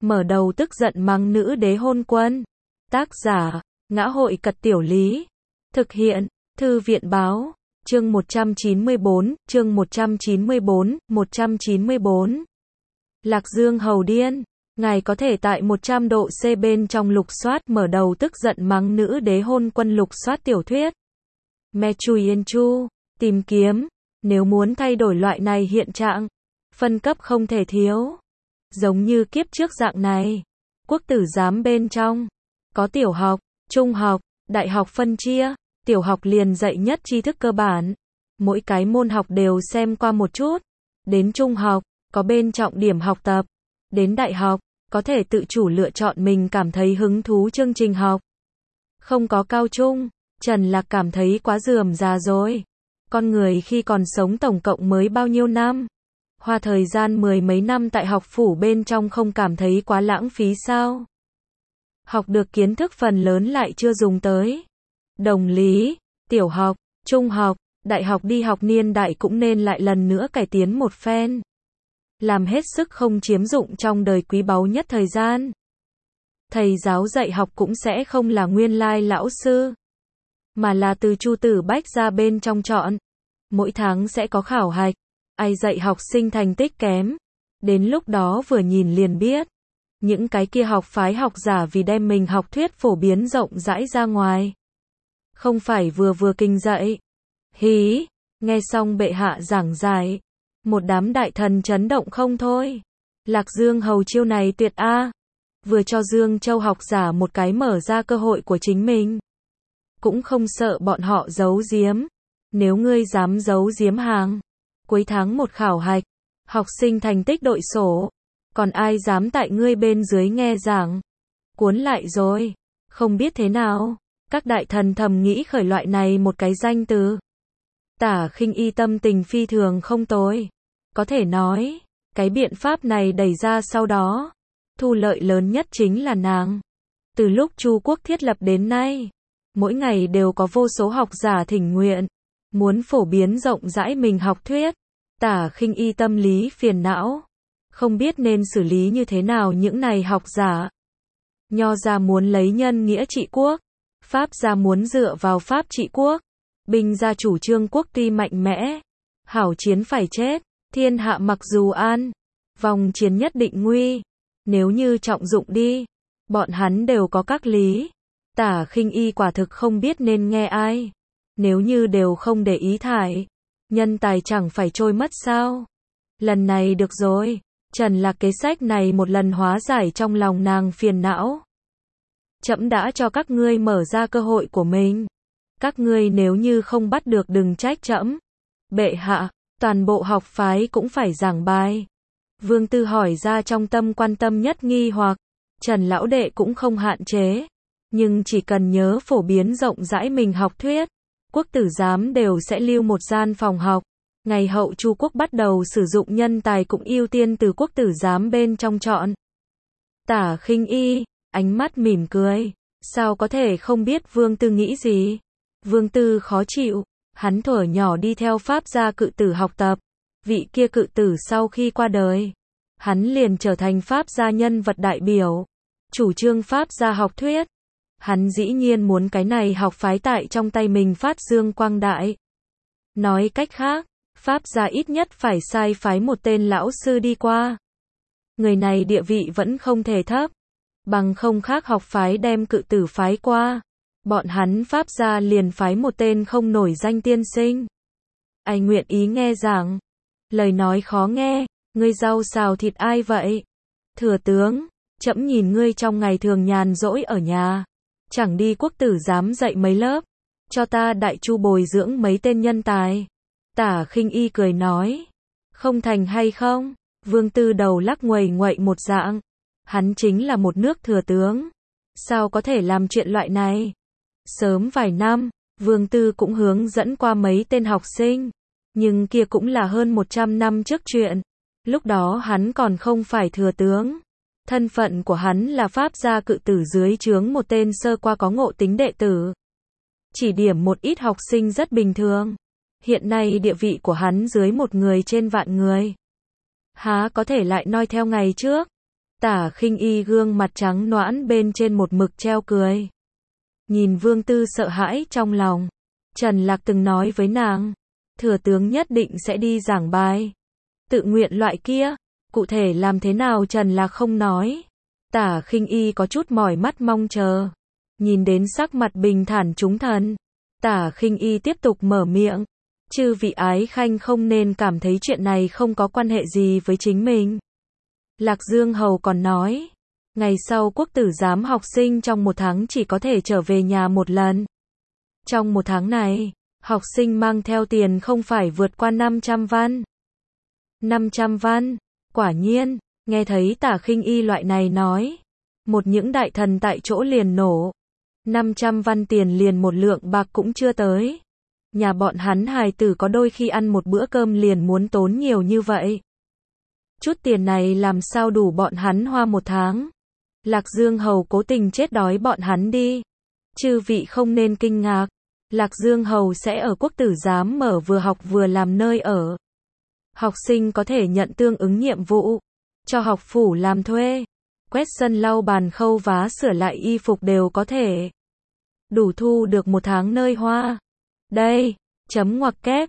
mở đầu tức giận mắng nữ đế hôn quân. Tác giả, Ngã hội Cật Tiểu Lý. Thực hiện, Thư viện Báo. Chương 194, chương 194. Lạc Dương Hầu Điên. Ngài có thể tại 100 độ C bên trong lục soát mở đầu tức giận mắng nữ đế hôn quân lục soát tiểu thuyết. Me Chui Yên Chu. Tìm kiếm. Nếu muốn thay đổi loại này hiện trạng, phân cấp không thể thiếu. Giống như kiếp trước dạng này. Quốc tử giám bên trong. Có tiểu học, trung học, đại học phân chia. Tiểu học liền dạy nhất tri thức cơ bản. Mỗi cái môn học đều xem qua một chút. Đến trung học, có bên trọng điểm học tập. Đến đại học, có thể tự chủ lựa chọn mình cảm thấy hứng thú chương trình học. Không có cao trung, Trần Lạc cảm thấy quá rườm rà rồi. Con người khi còn sống tổng cộng mới bao nhiêu năm? Hoa thời gian mười mấy năm tại học phủ bên trong không cảm thấy quá lãng phí sao? Học được kiến thức phần lớn lại chưa dùng tới. Đồng lý, tiểu học, trung học, đại học đi học niên đại cũng nên lại lần nữa cải tiến một phen. Làm hết sức không chiếm dụng trong đời quý báu nhất thời gian. Thầy giáo dạy học cũng sẽ không là nguyên lai lão sư, mà là từ Chu Tử Bách ra bên trong chọn. Mỗi tháng sẽ có khảo hạch, ai dạy học sinh thành tích kém. Đến lúc đó vừa nhìn liền biết. Những cái kia học phái học giả vì đem mình học thuyết phổ biến rộng rãi ra ngoài. Không phải vừa kinh dạy. Hí, nghe xong bệ hạ giảng giải. Một đám đại thần chấn động không thôi. Lạc Dương Hầu chiêu này tuyệt a. Vừa cho Dương Châu học giả một cái mở ra cơ hội của chính mình. Cũng không sợ bọn họ giấu giếm. Nếu ngươi dám giấu giếm hàng, cuối tháng một khảo hạch, học sinh thành tích đội sổ, còn ai dám tại ngươi bên dưới nghe giảng. Cuốn lại rồi. Không biết thế nào, các đại thần thầm nghĩ khởi loại này một cái danh từ. Tả Khinh Y tâm tình phi thường không tồi. Có thể nói, cái biện pháp này đẩy ra sau đó, thu lợi lớn nhất chính là nàng. Từ lúc Chu quốc thiết lập đến nay, mỗi ngày đều có vô số học giả thỉnh nguyện, muốn phổ biến rộng rãi mình học thuyết. Tả Khinh Y tâm lý phiền não, không biết nên xử lý như thế nào những này học giả. Nho gia muốn lấy nhân nghĩa trị quốc, Pháp gia muốn dựa vào Pháp trị quốc, Binh gia chủ trương quốc tuy mạnh mẽ, hảo chiến phải chết, thiên hạ mặc dù an, vòng chiến nhất định nguy. Nếu như trọng dụng đi, bọn hắn đều có các lý. Tả Khinh Y quả thực không biết nên nghe ai. Nếu như đều không để ý thải, nhân tài chẳng phải trôi mất sao? Lần này được rồi, Trần Lạc kế sách này một lần hóa giải trong lòng nàng phiền não. Trẫm đã cho các ngươi mở ra cơ hội của mình. Các ngươi nếu như không bắt được đừng trách trẫm. Bệ hạ, toàn bộ học phái cũng phải giảng bài. Vương Tư hỏi ra trong tâm quan tâm nhất nghi hoặc. Trần lão đệ cũng không hạn chế, nhưng chỉ cần nhớ phổ biến rộng rãi mình học thuyết, quốc tử giám đều sẽ lưu một gian phòng học. Ngày hậu Chu quốc bắt đầu sử dụng nhân tài cũng ưu tiên từ quốc tử giám bên trong chọn. Tả Khinh Y, ánh mắt mỉm cười, sao có thể không biết Vương Tư nghĩ gì? Vương Tư khó chịu, hắn thuở nhỏ đi theo Pháp gia cự tử học tập, vị kia cự tử sau khi qua đời, hắn liền trở thành Pháp gia nhân vật đại biểu, chủ trương Pháp gia học thuyết. Hắn dĩ nhiên muốn cái này học phái tại trong tay mình phát dương quang đại. Nói cách khác, Pháp gia ít nhất phải sai phái một tên lão sư đi qua. Người này địa vị vẫn không thể thấp, bằng không khác học phái đem cự tử phái qua. Bọn hắn Pháp gia liền phái một tên không nổi danh tiên sinh. Ai nguyện ý nghe giảng? Lời nói khó nghe, ngươi rau xào thịt ai vậy? Thừa tướng, trẫm nhìn ngươi trong ngày thường nhàn rỗi ở nhà, chẳng đi quốc tử giám dạy mấy lớp, cho ta đại chu bồi dưỡng mấy tên nhân tài. Tả Khinh Y cười nói, không thành hay không? Vương Tư đầu lắc nguầy nguậy một dạng, hắn chính là một nước thừa tướng, sao có thể làm chuyện loại này? Sớm vài năm, Vương Tư cũng hướng dẫn qua mấy tên học sinh, nhưng kia cũng là hơn 100 năm trước chuyện. Lúc đó hắn còn không phải thừa tướng. Thân phận của hắn là Pháp gia cự tử dưới trướng một tên sơ qua có ngộ tính đệ tử. Chỉ điểm một ít học sinh rất bình thường. Hiện nay địa vị của hắn dưới một người trên vạn người. Há có thể lại noi theo ngày trước. Tả Khinh Y gương mặt trắng nõn bên trên một mực treo cười. Nhìn Vương Tư sợ hãi trong lòng. Trần Lạc từng nói với nàng, thừa tướng nhất định sẽ đi giảng bài. Tự nguyện loại kia, cụ thể làm thế nào Trần Lạc không nói. Tả Khinh Y có chút mỏi mắt mong chờ. Nhìn đến sắc mặt bình thản chúng thần. Tả Khinh Y tiếp tục mở miệng. Chư vị ái khanh không nên cảm thấy chuyện này không có quan hệ gì với chính mình. Lạc Dương Hầu còn nói, ngày sau quốc tử giám học sinh trong một tháng chỉ có thể trở về nhà một lần. Trong một tháng này, học sinh mang theo tiền không phải vượt qua 500 văn. 500 văn, quả nhiên, nghe thấy Tả Khinh Y loại này nói. Một những đại thần tại chỗ liền nổ. 500 văn tiền liền một lượng bạc cũng chưa tới. Nhà bọn hắn hài tử có đôi khi ăn một bữa cơm liền muốn tốn nhiều như vậy. Chút tiền này làm sao đủ bọn hắn hoa một tháng. Lạc Dương Hầu cố tình chết đói bọn hắn đi. Chư vị không nên kinh ngạc. Lạc Dương Hầu sẽ ở quốc tử giám mở vừa học vừa làm nơi ở. Học sinh có thể nhận tương ứng nhiệm vụ. Cho học phủ làm thuê. Quét sân lau bàn khâu vá sửa lại y phục đều có thể. Đủ thu được một tháng nơi hoa. Đây, chấm ngoặc kép,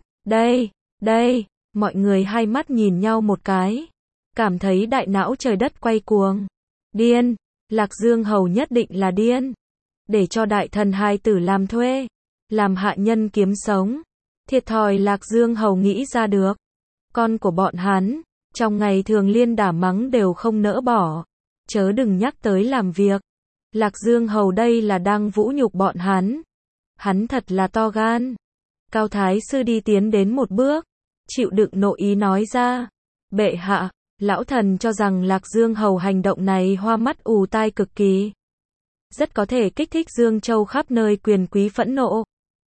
đây, mọi người hai mắt nhìn nhau một cái. Cảm thấy đại não trời đất quay cuồng. Điên, Lạc Dương Hầu nhất định là điên. Để cho đại thần hài tử làm thuê. Làm hạ nhân kiếm sống. Thiệt thòi Lạc Dương Hầu nghĩ ra được. Con của bọn hắn, trong ngày thường liên đả mắng đều không nỡ bỏ. Chớ đừng nhắc tới làm việc. Lạc Dương Hầu đây là đang vũ nhục bọn hắn. Hắn thật là to gan. Cao Thái Sư đi tiến đến một bước. Chịu đựng nội ý nói ra. Bệ hạ, lão thần cho rằng Lạc Dương Hầu hành động này hoa mắt ù tai cực kỳ. Rất có thể kích thích Dương Châu khắp nơi quyền quý phẫn nộ.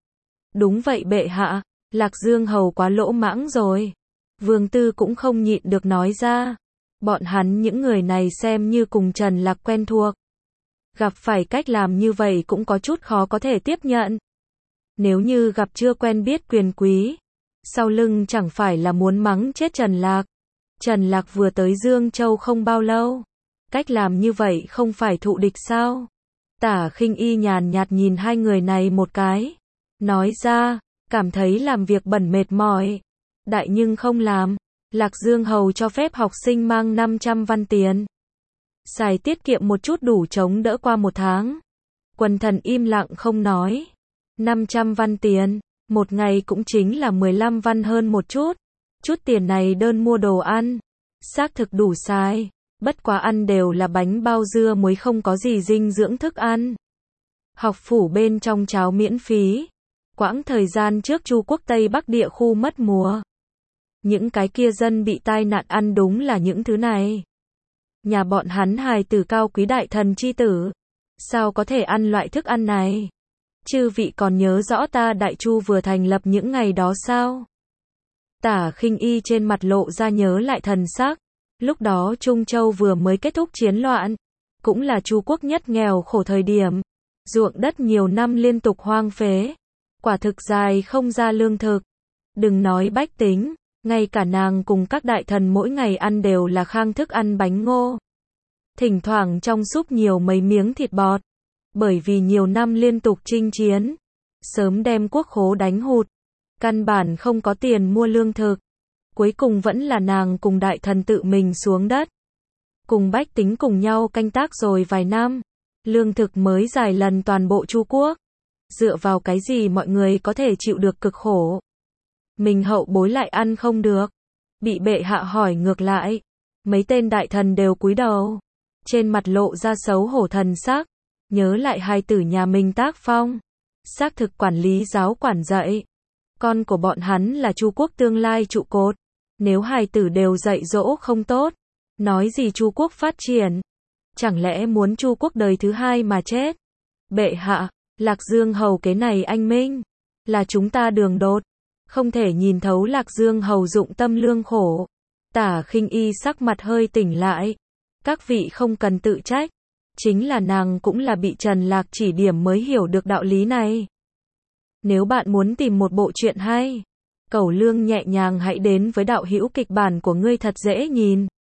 Đúng vậy bệ hạ, Lạc Dương Hầu quá lỗ mãng rồi. Vương Tư cũng không nhịn được nói ra. Bọn hắn những người này xem như cùng Trần Lạc quen thuộc. Gặp phải cách làm như vậy cũng có chút khó có thể tiếp nhận. Nếu như gặp chưa quen biết quyền quý, sau lưng chẳng phải là muốn mắng chết Trần Lạc. Trần Lạc vừa tới Dương Châu không bao lâu. Cách làm như vậy không phải thụ địch sao? Tả Khinh Y nhàn nhạt nhìn hai người này một cái. Nói ra, cảm thấy làm việc bẩn mệt mỏi. Đại nhưng không làm. Lạc Dương Hầu cho phép học sinh mang 500 văn tiền. Xài tiết kiệm một chút đủ chống đỡ qua một tháng. Quần thần im lặng không nói. 500 văn tiền, một ngày cũng chính là 15 văn hơn một chút. Chút tiền này đơn mua đồ ăn. Xác thực đủ xài. Bất quá ăn đều là bánh bao dưa muối không có gì dinh dưỡng thức ăn. Học phủ bên trong cháo miễn phí. Quãng thời gian trước Chu quốc Tây Bắc địa khu mất mùa. Những cái kia dân bị tai nạn ăn đúng là những thứ này. Nhà bọn hắn hài tử cao quý đại thần chi tử. Sao có thể ăn loại thức ăn này? Chư vị còn nhớ rõ ta Đại Chu vừa thành lập những ngày đó sao? Tả Khinh Y trên mặt lộ ra nhớ lại thần sắc. Lúc đó Trung Châu vừa mới kết thúc chiến loạn. Cũng là Chu quốc nhất nghèo khổ thời điểm. Ruộng đất nhiều năm liên tục hoang phế. Quả thực dài không ra lương thực. Đừng nói bách tính. Ngay cả nàng cùng các đại thần mỗi ngày ăn đều là khang thức ăn bánh ngô. Thỉnh thoảng trong súp nhiều mấy miếng thịt bọt. Bởi vì nhiều năm liên tục chinh chiến. Sớm đem quốc khố đánh hụt. Căn bản không có tiền mua lương thực. Cuối cùng vẫn là nàng cùng đại thần tự mình xuống đất. Cùng bách tính cùng nhau canh tác rồi vài năm. Lương thực mới giải lần toàn bộ Chu quốc. Dựa vào cái gì mọi người có thể chịu được cực khổ. Mình hậu bối lại ăn không được. Bị bệ hạ hỏi ngược lại. Mấy tên đại thần đều cúi đầu. Trên mặt lộ ra xấu hổ thần sắc. Nhớ lại hai tử nhà mình tác phong. Xác thực quản lý giáo quản dạy. Con của bọn hắn là Chu quốc tương lai trụ cột. Nếu hài tử đều dạy dỗ không tốt. Nói gì Chu quốc phát triển. Chẳng lẽ muốn Chu quốc đời thứ hai mà chết. Bệ hạ, Lạc Dương Hầu cái này anh minh. Là chúng ta đường đột. Không thể nhìn thấu Lạc Dương Hầu dụng tâm lương khổ. Tả Khinh Y sắc mặt hơi tỉnh lại. Các vị không cần tự trách. Chính là nàng cũng là bị Trần Lạc chỉ điểm mới hiểu được đạo lý này. Nếu bạn muốn tìm một bộ truyện hay, Cẩu Lương nhẹ nhàng hãy đến với đạo hữu kịch bản của ngươi thật dễ nhìn.